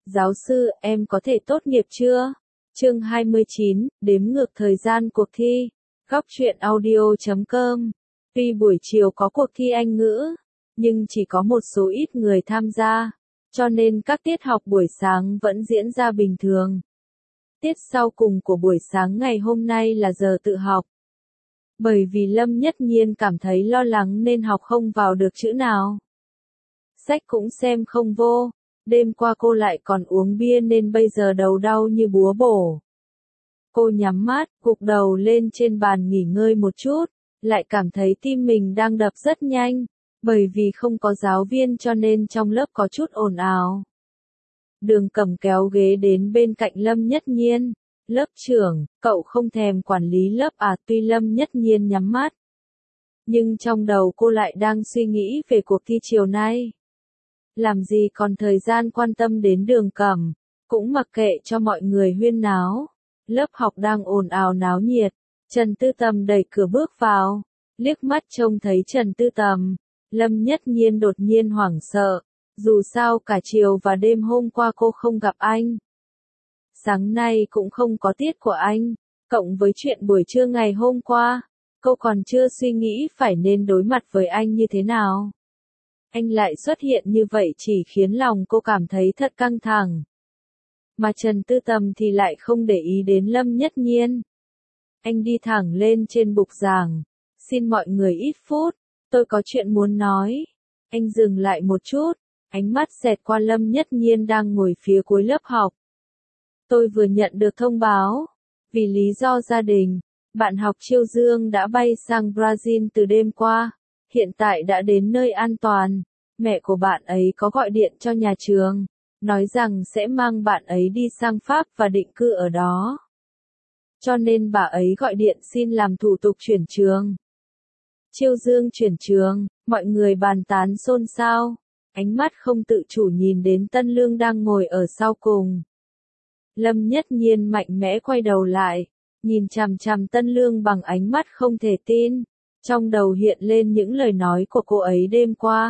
Giáo sư, em có thể tốt nghiệp chưa? Chương 29, đếm ngược thời gian cuộc thi. Góc truyện audio.com. Tuy buổi chiều có cuộc thi Anh ngữ, nhưng chỉ có một số ít người tham gia, cho nên các tiết học buổi sáng vẫn diễn ra bình thường. Tiết sau cùng của buổi sáng ngày hôm nay là giờ tự học. Bởi vì Lâm Nhất Nhiên cảm thấy lo lắng nên học không vào được chữ nào. Sách cũng xem không vô. Đêm qua cô lại còn uống bia nên bây giờ đầu đau như búa bổ. Cô nhắm mắt, gục đầu lên trên bàn nghỉ ngơi một chút, lại cảm thấy tim mình đang đập rất nhanh, bởi vì không có giáo viên cho nên trong lớp có chút ồn ào. Đường Cẩm kéo ghế đến bên cạnh Lâm Nhất Nhiên. Lớp trưởng, cậu không thèm quản lý lớp à? Tuy Lâm Nhất Nhiên nhắm mắt, nhưng trong đầu cô lại đang suy nghĩ về cuộc thi chiều nay. Làm gì còn thời gian quan tâm đến Đường Cẩm, cũng mặc kệ cho mọi người huyên náo. Lớp học đang ồn ào náo nhiệt, Trần Tư Tầm đẩy cửa bước vào, liếc mắt trông thấy Trần Tư Tầm, Lâm Nhất Nhiên đột nhiên hoảng sợ, dù sao cả chiều và đêm hôm qua cô không gặp anh. Sáng nay cũng không có tiết của anh, cộng với chuyện buổi trưa ngày hôm qua, cô còn chưa suy nghĩ phải nên đối mặt với anh như thế nào. Anh lại xuất hiện như vậy chỉ khiến lòng cô cảm thấy thật căng thẳng. Mà Trần Tư Tầm thì lại không để ý đến Lâm Nhất Nhiên. Anh đi thẳng lên trên bục giảng. Xin mọi người ít phút, tôi có chuyện muốn nói. Anh dừng lại một chút, ánh mắt xẹt qua Lâm Nhất Nhiên đang ngồi phía cuối lớp học. Tôi vừa nhận được thông báo. Vì lý do gia đình, bạn học Chiêu Dương đã bay sang Brazil từ đêm qua. Hiện tại đã đến nơi an toàn. Mẹ của bạn ấy có gọi điện cho nhà trường, nói rằng sẽ mang bạn ấy đi sang Pháp và định cư ở đó. Cho nên bà ấy gọi điện xin làm thủ tục chuyển trường. Chiêu Dương chuyển trường, mọi người bàn tán xôn xao. Ánh mắt không tự chủ nhìn đến Tân Lương đang ngồi ở sau cùng. Lâm Nhất Nhiên mạnh mẽ quay đầu lại, nhìn chằm chằm Tân Lương bằng ánh mắt không thể tin. Trong đầu hiện lên những lời nói của cô ấy đêm qua.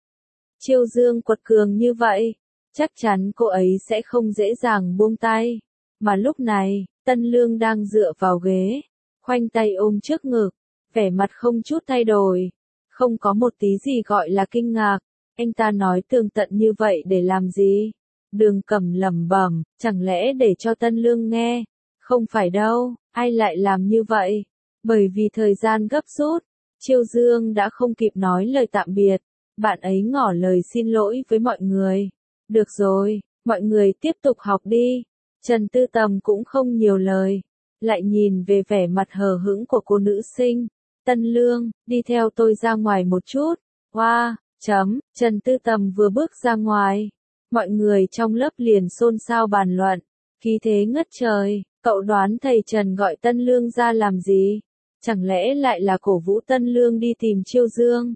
Chiêu Dương quật cường như vậy, chắc chắn cô ấy sẽ không dễ dàng buông tay. Mà lúc này, Tân Lương đang dựa vào ghế, khoanh tay ôm trước ngực, vẻ mặt không chút thay đổi, không có một tí gì gọi là kinh ngạc. Anh ta nói tường tận như vậy để làm gì? Đường Cẩm lẩm bẩm, chẳng lẽ để cho Tân Lương nghe? Không phải đâu, ai lại làm như vậy? Bởi vì thời gian gấp rút, Chiêu Dương đã không kịp nói lời tạm biệt, bạn ấy ngỏ lời xin lỗi với mọi người. Được rồi, mọi người tiếp tục học đi. Trần Tư Tầm cũng không nhiều lời, lại nhìn về vẻ mặt hờ hững của cô nữ sinh. Tân Lương, đi theo tôi ra ngoài một chút. Wow, Trần Tư Tầm vừa bước ra ngoài, mọi người trong lớp liền xôn xao bàn luận, khí thế ngất trời. Cậu đoán thầy Trần gọi Tân Lương ra làm gì? Chẳng lẽ lại là cổ vũ Tân Lương đi tìm Chiêu Dương?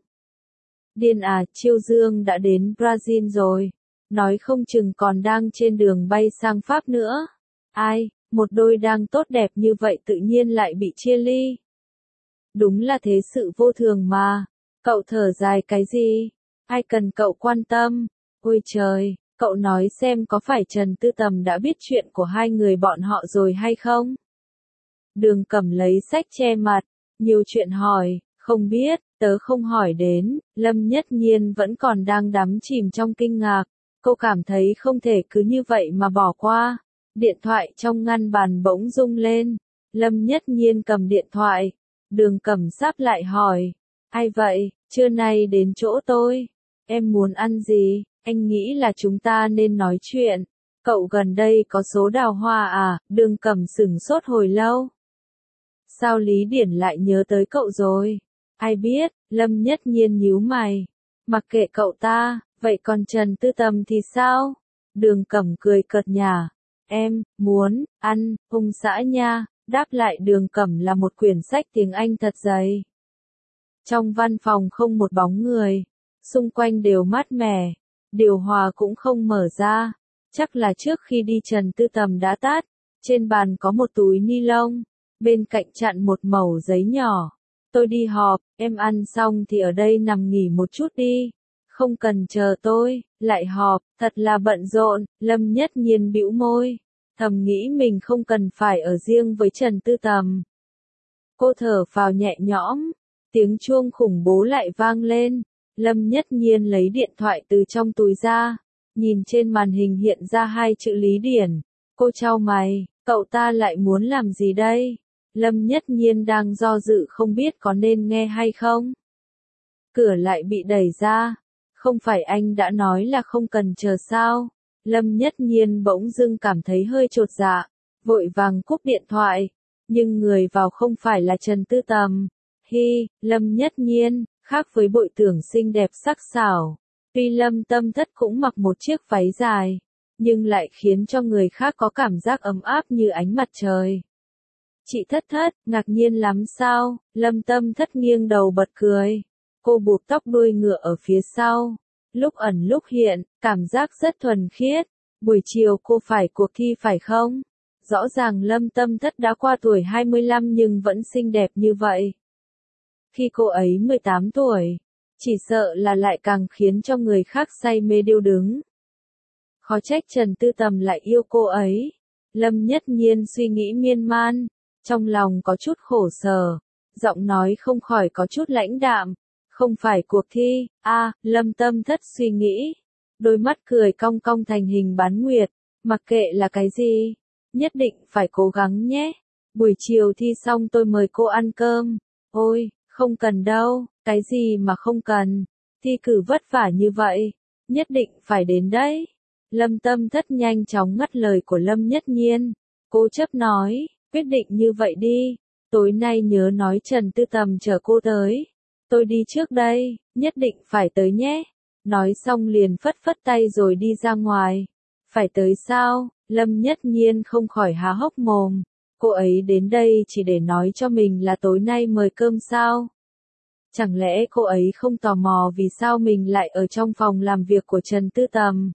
Điên à, Chiêu Dương đã đến Brazil rồi. Nói không chừng còn đang trên đường bay sang Pháp nữa. Ai, một đôi đang tốt đẹp như vậy tự nhiên lại bị chia ly. Đúng là thế sự vô thường mà. Cậu thở dài cái gì? Ai cần cậu quan tâm? Ôi trời, cậu nói xem có phải Trần Tư Tầm đã biết chuyện của hai người bọn họ rồi hay không? Đường Cẩm lấy sách che mặt, nhiều chuyện hỏi, không biết, tớ không hỏi đến. Lâm Nhất Nhiên vẫn còn đang đắm chìm trong kinh ngạc, cô cảm thấy không thể cứ như vậy mà bỏ qua. Điện thoại trong ngăn bàn bỗng rung lên, Lâm Nhất Nhiên cầm điện thoại, Đường Cẩm sắp lại hỏi, ai vậy, trưa nay đến chỗ tôi, em muốn ăn gì, anh nghĩ là chúng ta nên nói chuyện, cậu gần đây có số đào hoa à? Đường Cẩm sửng sốt hồi lâu. Sao Lý Điển lại nhớ tới cậu rồi? Ai biết, Lâm Nhất Nhiên nhíu mày. Mặc kệ cậu ta, vậy còn Trần Tư Tầm thì sao? Đường Cẩm cười cợt nhả. Em, muốn, ăn, hung dã nha. Đáp lại Đường Cẩm là một quyển sách tiếng Anh thật dày. Trong văn phòng không một bóng người. Xung quanh đều mát mẻ. Điều hòa cũng không mở ra. Chắc là trước khi đi Trần Tư Tầm đã tắt. Trên bàn có một túi ni lông. Bên cạnh chặn một mẩu giấy nhỏ. Tôi đi họp, em ăn xong thì ở đây nằm nghỉ một chút đi. Không cần chờ tôi, lại họp, thật là bận rộn, Lâm Nhất Nhiên bĩu môi, thầm nghĩ mình không cần phải ở riêng với Trần Tư Tầm. Cô thở phào nhẹ nhõm, tiếng chuông khủng bố lại vang lên, Lâm Nhất Nhiên lấy điện thoại từ trong túi ra, nhìn trên màn hình hiện ra 2 chữ Lý Điển, cô chau mày, cậu ta lại muốn làm gì đây? Lâm Nhất Nhiên đang do dự không biết có nên nghe hay không. Cửa lại bị đẩy ra, không phải anh đã nói là không cần chờ sao? Lâm Nhất Nhiên bỗng dưng cảm thấy hơi chột dạ, vội vàng cúp điện thoại, nhưng người vào không phải là Trần Tư Tầm. Hi, Lâm Nhất Nhiên, khác với bội tưởng xinh đẹp sắc sảo, tuy Lâm Tâm Thất cũng mặc một chiếc váy dài, nhưng lại khiến cho người khác có cảm giác ấm áp như ánh mặt trời. Chị Thất Thất, ngạc nhiên lắm sao? Lâm Tâm Thất nghiêng đầu bật cười. Cô buộc tóc đuôi ngựa ở phía sau, lúc ẩn lúc hiện, cảm giác rất thuần khiết. Buổi chiều cô phải cuộc thi phải không? Rõ ràng Lâm Tâm Thất đã qua tuổi 25 nhưng vẫn xinh đẹp như vậy. Khi cô ấy 18 tuổi, chỉ sợ là lại càng khiến cho người khác say mê điêu đứng. Khó trách Trần Tư Tầm lại yêu cô ấy. Lâm Nhất Nhiên suy nghĩ miên man, trong lòng có chút khổ sở, giọng nói không khỏi có chút lãnh đạm. Không phải cuộc thi, Lâm Tâm Thất suy nghĩ. Đôi mắt cười cong cong thành hình bán nguyệt, mặc kệ là cái gì, nhất định phải cố gắng nhé. Buổi chiều thi xong tôi mời cô ăn cơm. Ôi, không cần đâu, cái gì mà không cần, thi cử vất vả như vậy, nhất định phải đến đấy. Lâm Tâm Thất nhanh chóng ngắt lời của Lâm Nhất Nhiên, cố chấp nói, quyết định như vậy đi, tối nay nhớ nói Trần Tư Tầm chờ cô tới. Tôi đi trước đây, nhất định phải tới nhé. Nói xong liền phất phất tay rồi đi ra ngoài. Phải tới sao? Lâm Nhất Nhiên không khỏi há hốc mồm. Cô ấy đến đây chỉ để nói cho mình là tối nay mời cơm sao? Chẳng lẽ cô ấy không tò mò vì sao mình lại ở trong phòng làm việc của Trần Tư Tầm?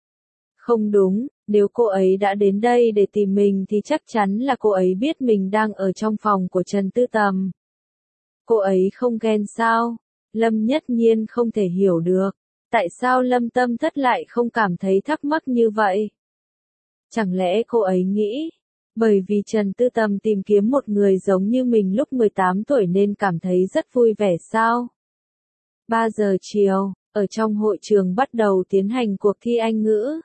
Không đúng, nếu cô ấy đã đến đây để tìm mình thì chắc chắn là cô ấy biết mình đang ở trong phòng của Trần Tư Tầm. Cô ấy không ghen sao? Lâm Nhất Nhiên không thể hiểu được. Tại sao Lâm Tâm Thất lại không cảm thấy thắc mắc như vậy? Chẳng lẽ cô ấy nghĩ, bởi vì Trần Tư Tầm tìm kiếm một người giống như mình lúc 18 tuổi nên cảm thấy rất vui vẻ sao? 3 giờ chiều, ở trong hội trường bắt đầu tiến hành cuộc thi Anh ngữ.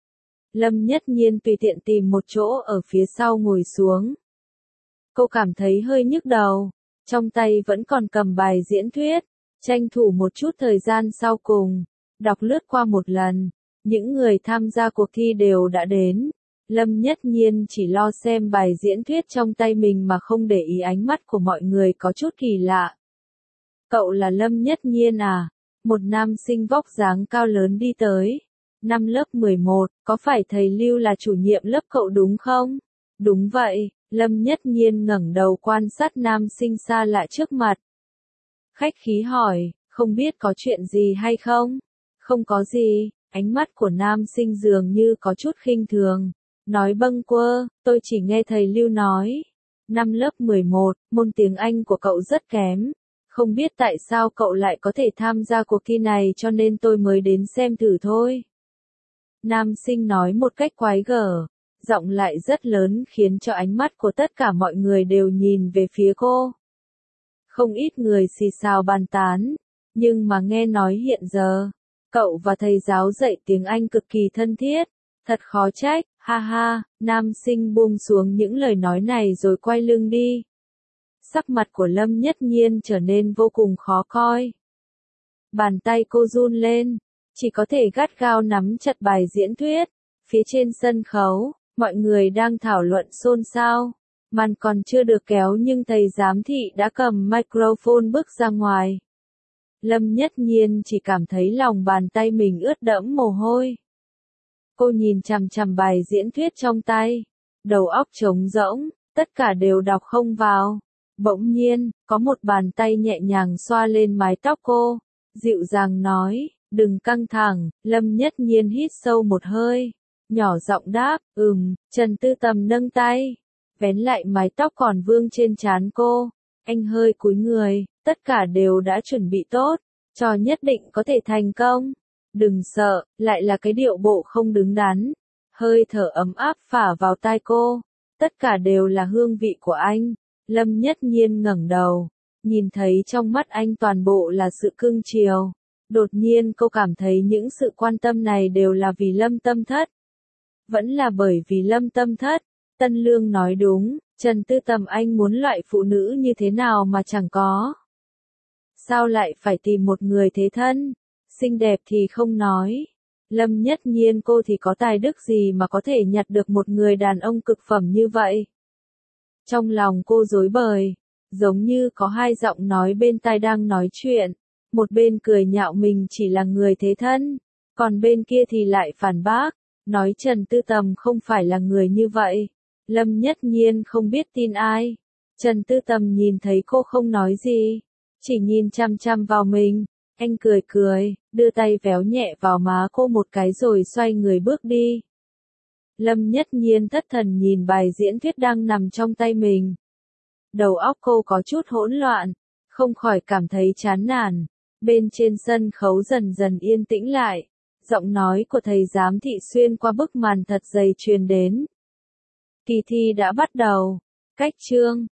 Lâm Nhất Nhiên tùy tiện tìm một chỗ ở phía sau ngồi xuống. Cô cảm thấy hơi nhức đầu, trong tay vẫn còn cầm bài diễn thuyết, tranh thủ một chút thời gian sau cùng, đọc lướt qua một lần, những người tham gia cuộc thi đều đã đến. Lâm Nhất Nhiên chỉ lo xem bài diễn thuyết trong tay mình mà không để ý ánh mắt của mọi người có chút kỳ lạ. Cậu là Lâm Nhất Nhiên à? Một nam sinh vóc dáng cao lớn đi tới. Năm lớp 11, có phải thầy Lưu là chủ nhiệm lớp cậu đúng không? Đúng vậy, Lâm Nhất Nhiên ngẩng đầu quan sát nam sinh xa lạ trước mặt. Khách khí hỏi, không biết có chuyện gì hay không? Không có gì, ánh mắt của nam sinh dường như có chút khinh thường. Nói bâng quơ, tôi chỉ nghe thầy Lưu nói. Năm lớp 11, môn tiếng Anh của cậu rất kém. Không biết tại sao cậu lại có thể tham gia cuộc thi này cho nên tôi mới đến xem thử thôi. Nam sinh nói một cách quái gở, giọng lại rất lớn khiến cho ánh mắt của tất cả mọi người đều nhìn về phía cô. Không ít người xì xào bàn tán, nhưng mà nghe nói hiện giờ, cậu và thầy giáo dạy tiếng Anh cực kỳ thân thiết, thật khó trách, ha ha, nam sinh buông xuống những lời nói này rồi quay lưng đi. Sắc mặt của Lâm Nhất Nhiên trở nên vô cùng khó coi. Bàn tay cô run lên, chỉ có thể gắt gao nắm chặt bài diễn thuyết. Phía trên sân khấu, mọi người đang thảo luận xôn xao. Màn còn chưa được kéo nhưng thầy giám thị đã cầm microphone bước ra ngoài. Lâm Nhất Nhiên chỉ cảm thấy lòng bàn tay mình ướt đẫm mồ hôi. Cô nhìn chằm chằm bài diễn thuyết trong tay, đầu óc trống rỗng, tất cả đều đọc không vào. Bỗng nhiên, có một bàn tay nhẹ nhàng xoa lên mái tóc cô, dịu dàng nói, đừng căng thẳng. Lâm Nhất Nhiên hít sâu một hơi, nhỏ giọng đáp, Trần Tư Tầm nâng tay, vén lại mái tóc còn vương trên trán cô. Anh hơi cúi người, tất cả đều đã chuẩn bị tốt, Trò nhất định có thể thành công. Đừng sợ, lại là cái điệu bộ không đứng đắn. Hơi thở ấm áp phả vào tai cô. Tất cả đều là hương vị của anh. Lâm Nhất Nhiên ngẩng đầu. Nhìn thấy trong mắt anh toàn bộ là sự cưng chiều. Đột nhiên cô cảm thấy những sự quan tâm này đều là vì Lâm Tâm Thất. Vẫn là bởi vì Lâm Tâm Thất. Tân Lương nói đúng, Trần Tư Tầm anh muốn loại phụ nữ như thế nào mà chẳng có. Sao lại phải tìm một người thế thân? Xinh đẹp thì không nói. Lâm Nhất Nhiên cô thì có tài đức gì mà có thể nhặt được một người đàn ông cực phẩm như vậy? Trong lòng cô rối bời, giống như có hai giọng nói bên tai đang nói chuyện. Một bên cười nhạo mình chỉ là người thế thân, còn bên kia thì lại phản bác, nói Trần Tư Tầm không phải là người như vậy. Lâm Nhất Nhiên không biết tin ai. Trần Tư Tầm nhìn thấy cô không nói gì, chỉ nhìn chăm chăm vào mình. Anh cười cười, đưa tay véo nhẹ vào má cô một cái rồi xoay người bước đi. Lâm Nhất Nhiên thất thần nhìn bài diễn thuyết đang nằm trong tay mình. Đầu óc cô có chút hỗn loạn, không khỏi cảm thấy chán nản. Bên trên sân khấu dần dần yên tĩnh lại. Giọng nói của thầy giám thị xuyên qua bức màn thật dày truyền đến. Kỳ thi đã bắt đầu. Cách chương